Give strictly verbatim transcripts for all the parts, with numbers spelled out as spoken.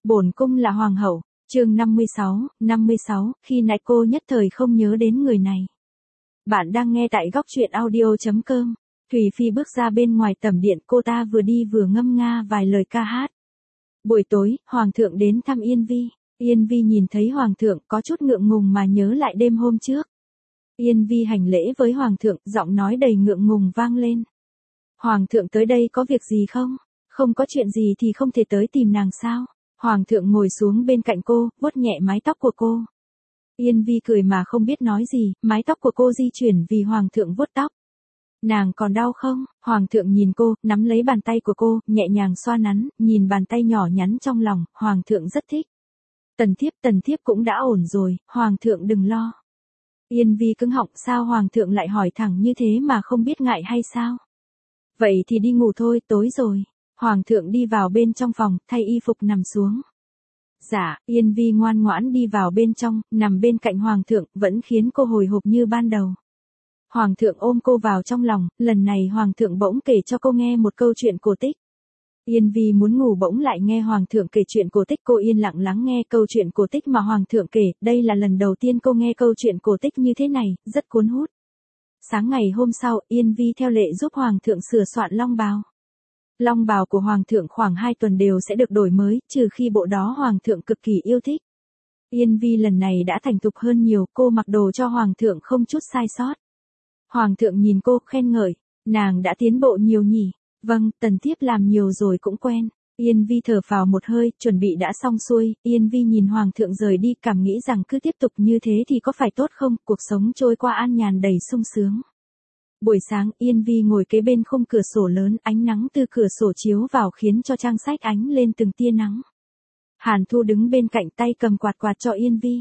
Bổn cung là hoàng hậu, chương năm mươi sáu, năm mươi sáu, khi nãy cô nhất thời không nhớ đến người này. Bạn đang nghe tại góc truyện audio chấm com. Thùy Phi bước ra bên ngoài tẩm điện, cô ta vừa đi vừa ngâm nga vài lời ca hát. Buổi tối, hoàng thượng đến thăm Yên Vi. Yên Vi nhìn thấy hoàng thượng có chút ngượng ngùng mà nhớ lại đêm hôm trước. Yên Vi hành lễ với hoàng thượng, giọng nói đầy ngượng ngùng vang lên. Hoàng thượng tới đây có việc gì không? Không có chuyện gì thì không thể tới tìm nàng sao? Hoàng thượng ngồi xuống bên cạnh cô, vuốt nhẹ mái tóc của cô. Yên Vi cười mà không biết nói gì, mái tóc của cô di chuyển vì hoàng thượng vuốt tóc. Nàng còn đau không? Hoàng thượng nhìn cô, nắm lấy bàn tay của cô, nhẹ nhàng xoa nắn, nhìn bàn tay nhỏ nhắn trong lòng, hoàng thượng rất thích. Tần thiếp, tần thiếp cũng đã ổn rồi, hoàng thượng đừng lo. Yên Vi cứng họng, sao hoàng thượng lại hỏi thẳng như thế mà không biết ngại hay sao? Vậy thì đi ngủ thôi, tối rồi. Hoàng thượng đi vào bên trong phòng, thay y phục nằm xuống. Dạ, Yên Vi ngoan ngoãn đi vào bên trong, nằm bên cạnh hoàng thượng, vẫn khiến cô hồi hộp như ban đầu. Hoàng thượng ôm cô vào trong lòng, lần này hoàng thượng bỗng kể cho cô nghe một câu chuyện cổ tích. Yên Vi muốn ngủ bỗng lại nghe hoàng thượng kể chuyện cổ tích, cô yên lặng lắng nghe câu chuyện cổ tích mà hoàng thượng kể, đây là lần đầu tiên cô nghe câu chuyện cổ tích như thế này, rất cuốn hút. Sáng ngày hôm sau, Yên Vi theo lệ giúp hoàng thượng sửa soạn long bào. Long bào của hoàng thượng khoảng hai tuần đều sẽ được đổi mới, trừ khi bộ đó hoàng thượng cực kỳ yêu thích. Yên Vi lần này đã thành thục hơn nhiều, cô mặc đồ cho hoàng thượng không chút sai sót. Hoàng thượng nhìn cô, khen ngợi, nàng đã tiến bộ nhiều nhỉ? Vâng, tần thiếp làm nhiều rồi cũng quen. Yên Vi thở phào một hơi, chuẩn bị đã xong xuôi, Yên Vi nhìn hoàng thượng rời đi, cảm nghĩ rằng cứ tiếp tục như thế thì có phải tốt không, cuộc sống trôi qua an nhàn đầy sung sướng. Buổi sáng, Yên Vi ngồi kế bên khung cửa sổ lớn, ánh nắng từ cửa sổ chiếu vào khiến cho trang sách ánh lên từng tia nắng. Hàn Thu đứng bên cạnh, tay cầm quạt quạt cho Yên Vi.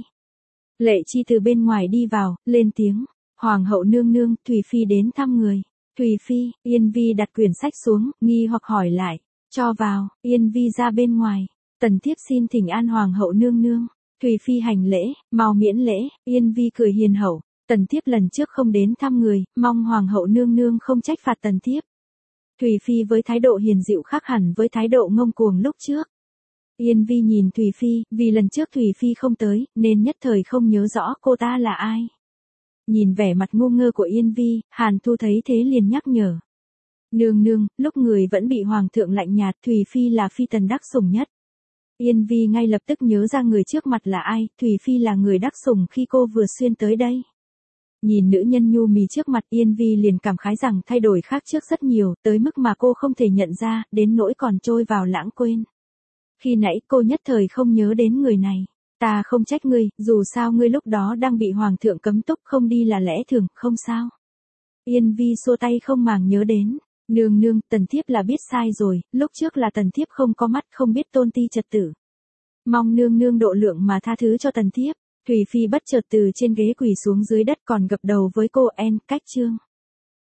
Lệ Chi từ bên ngoài đi vào, lên tiếng, hoàng hậu nương nương, Thùy Phi đến thăm người. Thùy Phi, Yên Vi đặt quyển sách xuống, nghi hoặc hỏi lại, cho vào. Yên Vi ra bên ngoài, tần thiếp xin thỉnh an hoàng hậu nương nương. Thùy Phi hành lễ, mau miễn lễ. Yên Vi cười hiền hậu, tần thiếp lần trước không đến thăm người, mong hoàng hậu nương nương không trách phạt tần thiếp. Thùy Phi với thái độ hiền dịu khác hẳn với thái độ ngông cuồng lúc trước. Yên Vi nhìn Thùy Phi, vì lần trước Thùy Phi không tới, nên nhất thời không nhớ rõ cô ta là ai. Nhìn vẻ mặt ngu ngơ của Yên Vi, Hàn Thu thấy thế liền nhắc nhở. Nương nương, lúc người vẫn bị hoàng thượng lạnh nhạt, Thùy Phi là phi tần đắc sủng nhất. Yên Vi ngay lập tức nhớ ra người trước mặt là ai, Thùy Phi là người đắc sủng khi cô vừa xuyên tới đây. Nhìn nữ nhân nhu mì trước mặt, Yên Vi liền cảm khái rằng thay đổi khác trước rất nhiều, tới mức mà cô không thể nhận ra, đến nỗi còn trôi vào lãng quên. Khi nãy cô nhất thời không nhớ đến người này. Ta không trách ngươi, dù sao ngươi lúc đó đang bị hoàng thượng cấm túc, không đi là lẽ thường, không sao. Yên Vi xua tay không màng nhớ đến. Nương nương, tần thiếp là biết sai rồi, lúc trước là tần thiếp không có mắt, không biết tôn ti trật tự. Mong nương nương độ lượng mà tha thứ cho tần thiếp. Thùy Phi bất chợt từ trên ghế quỳ xuống dưới đất, còn gập đầu với cô, en, cách chương.